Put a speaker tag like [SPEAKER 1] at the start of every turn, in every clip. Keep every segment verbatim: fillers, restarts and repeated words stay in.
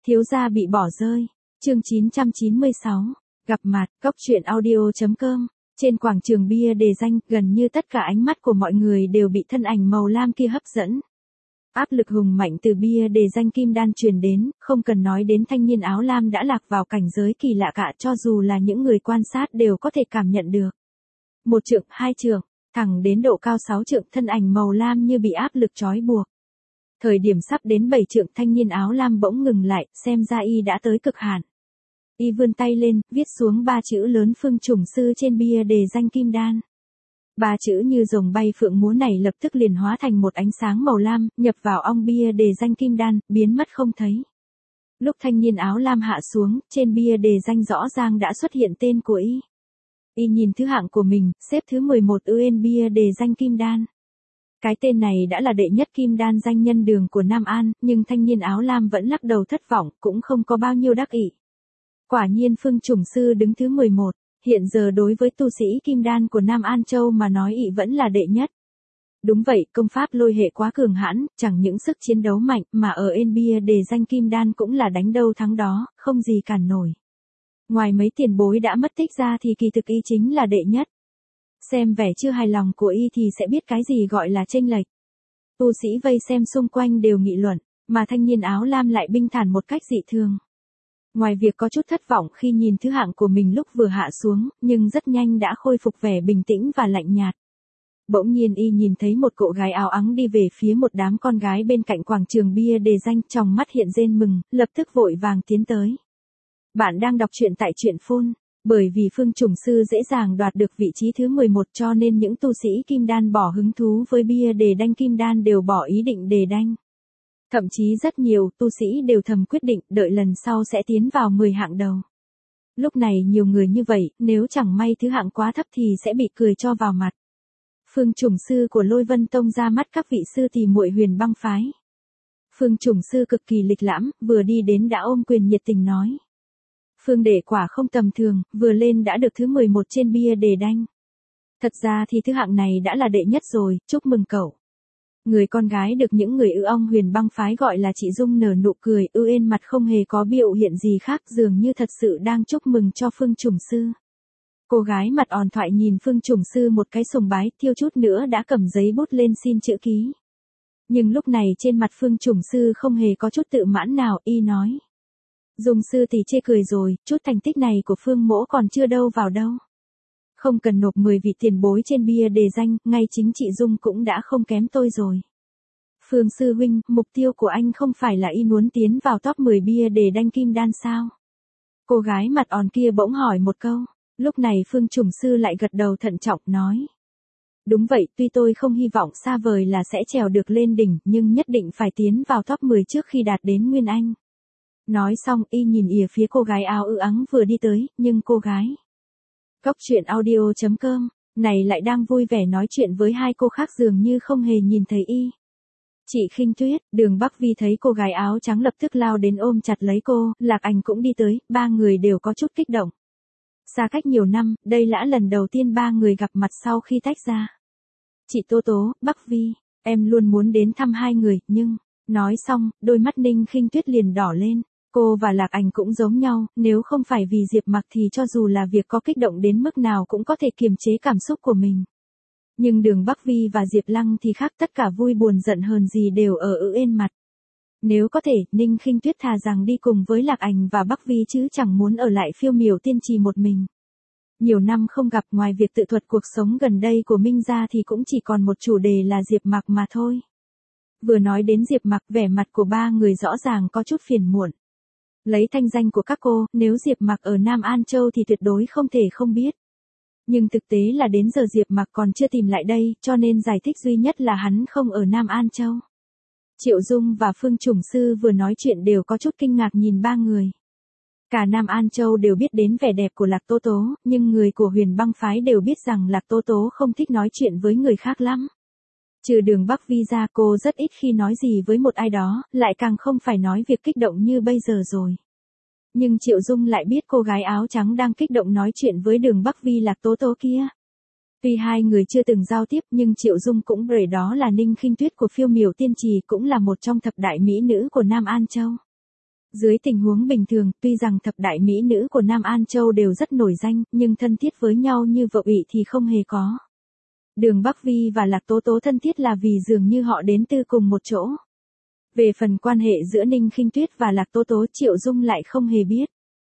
[SPEAKER 1] Thiếu gia bị bỏ rơi. Chương chín trăm chín mươi sáu. Gặp mặt. Cốc truyện audio chấm com. Trên quảng trường bia đề danh, gần như tất cả ánh mắt của mọi người đều bị thân ảnh màu lam kia hấp dẫn. Áp lực hùng mạnh từ bia đề danh kim đan truyền đến, không cần nói đến thanh niên áo lam đã lạc vào cảnh giới kỳ lạ cả, cho dù là những người quan sát đều có thể cảm nhận được. Một trượng, hai trượng, thẳng đến độ cao sáu trượng, thân ảnh màu lam như bị áp lực trói buộc. Thời điểm sắp đến bảy trượng, thanh niên áo lam bỗng ngừng lại, xem ra y đã tới cực hạn. Y vươn tay lên, viết xuống ba chữ lớn Phương Trùng Sư trên bia đề danh kim đan. Ba chữ như rồng bay phượng múa này lập tức liền hóa thành một ánh sáng màu lam, nhập vào ong bia đề danh kim đan, biến mất không thấy. Lúc thanh niên áo lam hạ xuống, trên bia đề danh rõ ràng đã xuất hiện tên của y. Y nhìn thứ hạng của mình, xếp thứ mười một trên bia đề danh kim đan. Cái tên này đã là đệ nhất kim đan danh nhân đường của Nam An, nhưng thanh niên áo lam vẫn lắc đầu thất vọng, cũng không có bao nhiêu đắc ý. Quả nhiên Phương Trùng Sư đứng thứ mười một, hiện giờ đối với tu sĩ kim đan của Nam An Châu mà nói y vẫn là đệ nhất. Đúng vậy, công pháp lôi hệ quá cường hãn, chẳng những sức chiến đấu mạnh mà ở en bia đề danh kim đan cũng là đánh đâu thắng đó, không gì cản nổi. Ngoài mấy tiền bối đã mất tích ra thì kỳ thực y chính là đệ nhất. Xem vẻ chưa hài lòng của y thì sẽ biết cái gì gọi là chênh lệch. Tu sĩ vây xem xung quanh đều nghị luận, mà thanh niên áo lam lại bình thản một cách dị thường. Ngoài việc có chút thất vọng khi nhìn thứ hạng của mình lúc vừa hạ xuống, nhưng rất nhanh đã khôi phục vẻ bình tĩnh và lạnh nhạt. Bỗng nhiên y nhìn thấy một cậu gái áo ắng đi về phía một đám con gái bên cạnh quảng trường bia đề danh, trong mắt hiện rên mừng, lập tức vội vàng tiến tới. Bạn đang đọc truyện tại truyện phun. Bởi vì Phương Trùng Sư dễ dàng đoạt được vị trí thứ mười một cho nên những tu sĩ kim đan bỏ hứng thú với bia đề đanh kim đan đều bỏ ý định đề đanh. Thậm chí rất nhiều tu sĩ đều thầm quyết định đợi lần sau sẽ tiến vào mười hạng đầu. Lúc này nhiều người như vậy, nếu chẳng may thứ hạng quá thấp thì sẽ bị cười cho vào mặt. Phương Trùng Sư của Lôi Vân Tông ra mắt các vị sư tỷ muội Huyền Băng phái. Phương Trùng Sư cực kỳ lịch lãm, vừa đi đến đã ôm quyền nhiệt tình nói. Phương đệ quả không tầm thường, vừa lên đã được thứ mười một trên bia đề đanh. Thật ra thì thứ hạng này đã là đệ nhất rồi, chúc mừng cậu. Người con gái được những người ư ong Huyền Băng phái gọi là chị Dung nở nụ cười, ư ên mặt không hề có biểu hiện gì khác, dường như thật sự đang chúc mừng cho Phương Trùng Sư. Cô gái mặt òn thoại nhìn Phương Trùng Sư một cái sùng bái, thiếu chút nữa đã cầm giấy bút lên xin chữ ký. Nhưng lúc này trên mặt Phương Trùng Sư không hề có chút tự mãn nào, y nói. Dung sư thì chê cười rồi, chút thành tích này của Phương mỗ còn chưa đâu vào đâu. Không cần nộp mười vị tiền bối trên bia đề danh, ngay chính chị Dung cũng đã không kém tôi rồi. Phương sư huynh, mục tiêu của anh không phải là y muốn tiến vào top mười bia đề đanh kim đan sao? Cô gái mặt òn kia bỗng hỏi một câu, lúc này Phương Trùng Sư lại gật đầu thận trọng nói. Đúng vậy, tuy tôi không hy vọng xa vời là sẽ trèo được lên đỉnh, nhưng nhất định phải tiến vào top mười trước khi đạt đến Nguyên Anh. Nói xong y nhìn ỉa phía cô gái áo ư ắng vừa đi tới, nhưng cô gái Cốc truyện audio chấm com này lại đang vui vẻ nói chuyện với hai cô khác dường như không hề nhìn thấy y. Chị Khinh Tuyết, Đường Bắc Vi thấy cô gái áo trắng lập tức lao đến ôm chặt lấy cô, Lạc Anh cũng đi tới, ba người đều có chút kích động. Xa cách nhiều năm, đây là lần đầu tiên ba người gặp mặt sau khi tách ra. Chị Tố Tố, Bắc Vi, em luôn muốn đến thăm hai người, nhưng... Nói xong, đôi mắt Ninh Khinh Tuyết liền đỏ lên. Cô và Lạc Ảnh cũng giống nhau, nếu không phải vì Diệp Mặc thì cho dù là việc có kích động đến mức nào cũng có thể kiềm chế cảm xúc của mình. Nhưng Đường Bắc Vi và Diệp Lăng thì khác, tất cả vui buồn giận hờn gì đều ở ư ên mặt. Nếu có thể, Ninh Khinh Tuyết thà rằng đi cùng với Lạc Ảnh và Bắc Vi chứ chẳng muốn ở lại Phiêu Miểu Tiên Trì một mình. Nhiều năm không gặp, ngoài việc tự thuật cuộc sống gần đây của Minh ra thì cũng chỉ còn một chủ đề là Diệp Mặc mà thôi. Vừa nói đến Diệp Mặc, vẻ mặt của ba người rõ ràng có chút phiền muộn. Lấy thanh danh của các cô, nếu Diệp Mặc ở Nam An Châu thì tuyệt đối không thể không biết. Nhưng thực tế là đến giờ Diệp Mặc còn chưa tìm lại đây, cho nên giải thích duy nhất là hắn không ở Nam An Châu. Triệu Dung và Phương Trùng Sư vừa nói chuyện đều có chút kinh ngạc nhìn ba người. Cả Nam An Châu đều biết đến vẻ đẹp của Lạc Tố Tố, nhưng người của Huyền Băng phái đều biết rằng Lạc Tố Tố không thích nói chuyện với người khác lắm. Trừ Đường Bắc Vi ra, cô rất ít khi nói gì với một ai đó, lại càng không phải nói việc kích động như bây giờ rồi. Nhưng Triệu Dung lại biết cô gái áo trắng đang kích động nói chuyện với Đường Bắc Vi Lạc Tố Tố kia. Tuy hai người chưa từng giao tiếp nhưng Triệu Dung cũng bởi đó là Ninh Khinh Tuyết của Phiêu Miểu Tiên Trì, cũng là một trong thập đại mỹ nữ của Nam An Châu. Dưới tình huống bình thường, tuy rằng thập đại mỹ nữ của Nam An Châu đều rất nổi danh, nhưng thân thiết với nhau như vợ ị thì không hề có. Đường Bắc Vi và Lạc Tố Tố thân thiết là vì dường như họ đến từ cùng một chỗ. Về phần quan hệ giữa Ninh Khinh Tuyết và Lạc Tố Tố, Triệu Dung lại không hề biết.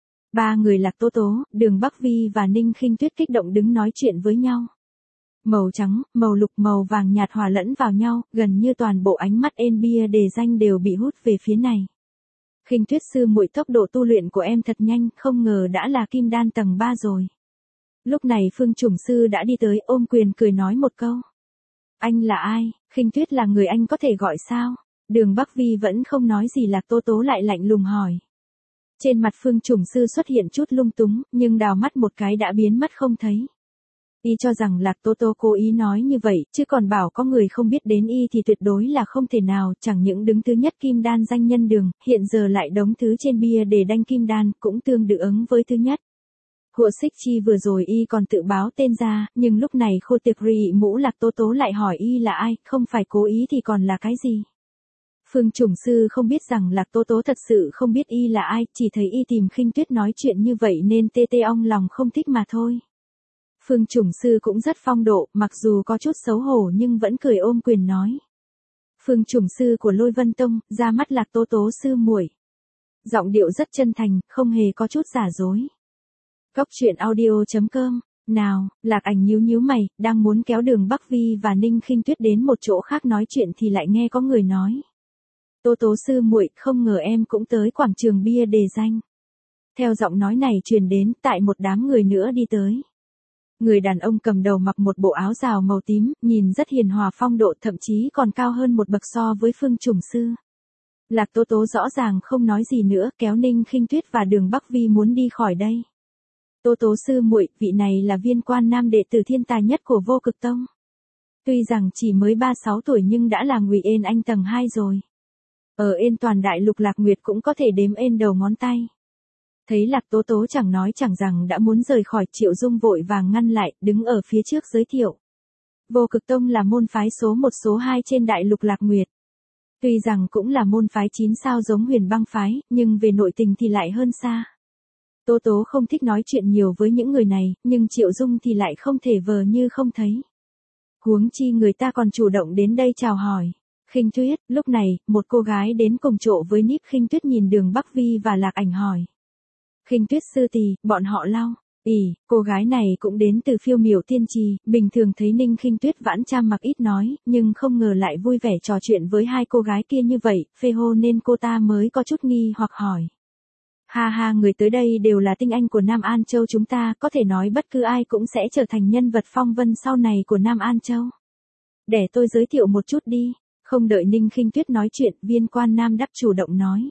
[SPEAKER 1] Ba người Lạc Tố Tố, Đường Bắc Vi và Ninh Khinh Tuyết kích động đứng nói chuyện với nhau. Màu trắng, màu lục, màu vàng nhạt hòa lẫn vào nhau, gần như toàn bộ ánh mắt ên bia đề danh đều bị hút về phía này. Khinh Tuyết sư muội, tốc độ tu luyện của em thật nhanh, không ngờ đã là kim đan tầng ba rồi. Lúc này Phương Trùng sư đã đi tới, ôm quyền cười nói một câu. Anh là ai? Khinh Tuyết là người anh có thể gọi sao? Đường Bắc Vi vẫn không nói gì, Lạc Tố Tố lại lạnh lùng hỏi. Trên mặt Phương Trùng sư xuất hiện chút lung túng, nhưng đào mắt một cái đã biến mất không thấy. Y cho rằng Lạc Tố Tố cố ý nói như vậy, chứ còn bảo có người không biết đến y thì tuyệt đối là không thể nào, chẳng những đứng thứ nhất kim đan danh nhân đường, hiện giờ lại đống thứ trên bia để đanh kim đan, cũng tương tự ứng với thứ nhất. Hụa Xích Chi vừa rồi y còn tự báo tên ra, nhưng lúc này Khô Tiệp Rì mũ Lạc Tố Tố lại hỏi y là ai, không phải cố ý thì còn là cái gì. Phương Trùng sư không biết rằng Lạc Tố Tố thật sự không biết y là ai, chỉ thấy y tìm Khinh Tuyết nói chuyện như vậy nên tê tê ong lòng không thích mà thôi. Phương Trùng sư cũng rất phong độ, mặc dù có chút xấu hổ nhưng vẫn cười ôm quyền nói. Phương Trùng sư của Lôi Vân Tông, ra mắt Lạc Tố Tố sư muội. Giọng điệu rất chân thành, không hề có chút giả dối. Cóc truyện audio chấm com. Nào, Lạc Ảnh nhíu nhíu mày, đang muốn kéo Đường Bắc Vi và Ninh Khinh Tuyết đến một chỗ khác nói chuyện thì lại nghe có người nói. Tố Tố sư muội, không ngờ em cũng tới quảng trường bia đề danh. Theo giọng nói này truyền đến, tại một đám người nữa đi tới. Người đàn ông cầm đầu mặc một bộ áo rào màu tím, nhìn rất hiền hòa phong độ, thậm chí còn cao hơn một bậc so với Phương Trùng sư. Lạc Tố Tố rõ ràng không nói gì nữa, kéo Ninh Khinh Tuyết và Đường Bắc Vi muốn đi khỏi đây. Tố Tố sư muội, vị này là Viên Quan Nam đệ tử thiên tài nhất của Vô Cực Tông. Tuy rằng chỉ mới ba mươi sáu tuổi nhưng đã là Ngụy Ên Anh tầng hai rồi. Ở Ên toàn đại lục Lạc Nguyệt cũng có thể đếm ên đầu ngón tay. Thấy Lạc Tố Tố chẳng nói chẳng rằng đã muốn rời khỏi, Triệu Dung vội vàng ngăn lại, đứng ở phía trước giới thiệu. Vô Cực Tông là môn phái số một số hai trên đại lục Lạc Nguyệt. Tuy rằng cũng là môn phái chín sao giống Huyền Băng phái, nhưng về nội tình thì lại hơn xa. Tố Tố không thích nói chuyện nhiều với những người này, nhưng Triệu Dung thì lại không thể vờ như không thấy. Huống chi người ta còn chủ động đến đây chào hỏi. Khinh Tuyết, lúc này, một cô gái đến cùng chỗ với Níp Khinh Tuyết nhìn Đường Bắc Vi và Lạc Ảnh hỏi. Khinh Tuyết sư tỷ, bọn họ lau. Ỉ, cô gái này cũng đến từ Phiêu Miểu Tiên Trì, bình thường thấy Ninh Khinh Tuyết vãn trang mặc ít nói, nhưng không ngờ lại vui vẻ trò chuyện với hai cô gái kia như vậy, phê hô nên cô ta mới có chút nghi hoặc hỏi. Ha ha, người tới đây đều là tinh anh của Nam An Châu chúng ta, có thể nói bất cứ ai cũng sẽ trở thành nhân vật phong vân sau này của Nam An Châu. Để tôi giới thiệu một chút đi. Không đợi Ninh Khinh Tuyết nói chuyện, Viên Quan Nam đáp chủ động nói.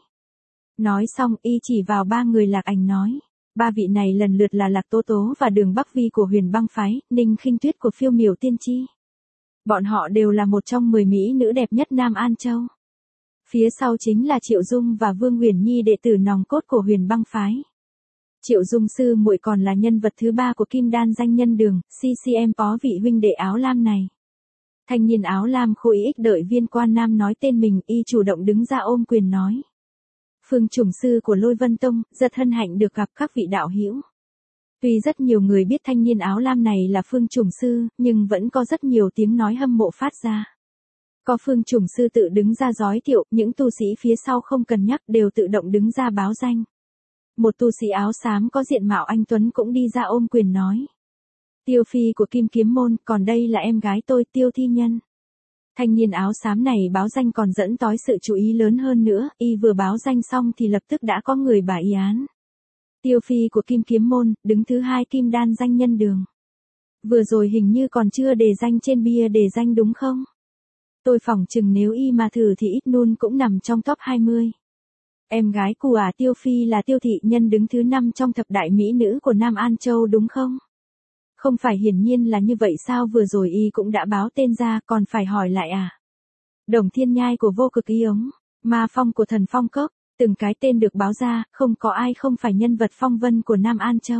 [SPEAKER 1] Nói xong, y chỉ vào ba người Lạc Ảnh nói. Ba vị này lần lượt là Lạc Tố Tố và Đường Bắc Vi của Huyền Băng phái, Ninh Khinh Tuyết của Phiêu Miểu Tiên Chi. Bọn họ đều là một trong mười mỹ nữ đẹp nhất Nam An Châu. Phía sau chính là Triệu Dung và Vương Huyền Nhi, đệ tử nòng cốt của Huyền Băng phái. Triệu Dung sư muội còn là nhân vật thứ ba của Kim Đan danh nhân Đường, xê xê em có vị huynh đệ áo lam này. Thanh niên áo lam khôi ích đợi Viên Quan Nam nói tên mình, y chủ động đứng ra ôm quyền nói. Phương Trùng sư của Lôi Vân Tông, rất hân hạnh được gặp các vị đạo hữu. Tuy rất nhiều người biết thanh niên áo lam này là Phương Trùng sư, nhưng vẫn có rất nhiều tiếng nói hâm mộ phát ra. Có Phương Trùng sư tự đứng ra giới thiệu, những tu sĩ phía sau không cần nhắc đều tự động đứng ra báo danh. Một tu sĩ áo xám có diện mạo anh tuấn cũng đi ra ôm quyền nói. Tiêu phi của Kim Kiếm môn, còn đây là em gái tôi, Tiêu Thi Nhân. Thanh niên áo xám này báo danh còn dẫn tới sự chú ý lớn hơn nữa, y vừa báo danh xong thì lập tức đã có người bà y án. Tiêu phi của Kim Kiếm môn, đứng thứ hai Kim Đan danh nhân Đường. Vừa rồi hình như còn chưa đề danh trên bia đề danh đúng không? Tôi phỏng chừng nếu y mà thử thì ít nun cũng nằm trong top hai mươi. Em gái của à Tiêu phi là Tiêu Thị Nhân, đứng thứ năm trong thập đại mỹ nữ của Nam An Châu đúng không? Không phải hiển nhiên là như vậy sao, vừa rồi y cũng đã báo tên ra, còn phải hỏi lại à? Đồng Thiên Nhai của Vô Cực Y ống, Ma Phong của Thần Phong Cốc, từng cái tên được báo ra, không có ai không phải nhân vật phong vân của Nam An Châu.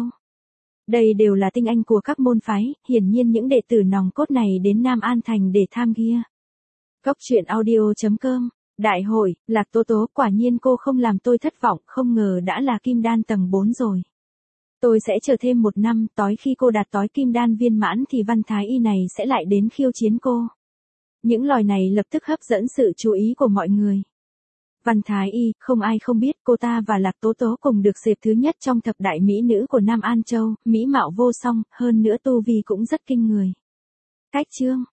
[SPEAKER 1] Đây đều là tinh anh của các môn phái, hiển nhiên những đệ tử nòng cốt này đến Nam An Thành để tham gia. Cóc truyện audio chấm com Đại hội, Lạc Tố Tố, quả nhiên cô không làm tôi thất vọng, không ngờ đã là kim đan tầng bốn rồi. Tôi sẽ chờ thêm một năm, tối khi cô đạt tối kim đan viên mãn thì Văn Thái Y này sẽ lại đến khiêu chiến cô. Những lời này lập tức hấp dẫn sự chú ý của mọi người. Văn Thái Y, không ai không biết cô ta và Lạc Tố Tố cùng được xếp thứ nhất trong thập đại mỹ nữ của Nam An Châu, mỹ mạo vô song, hơn nữa tu vi cũng rất kinh người. Cách chương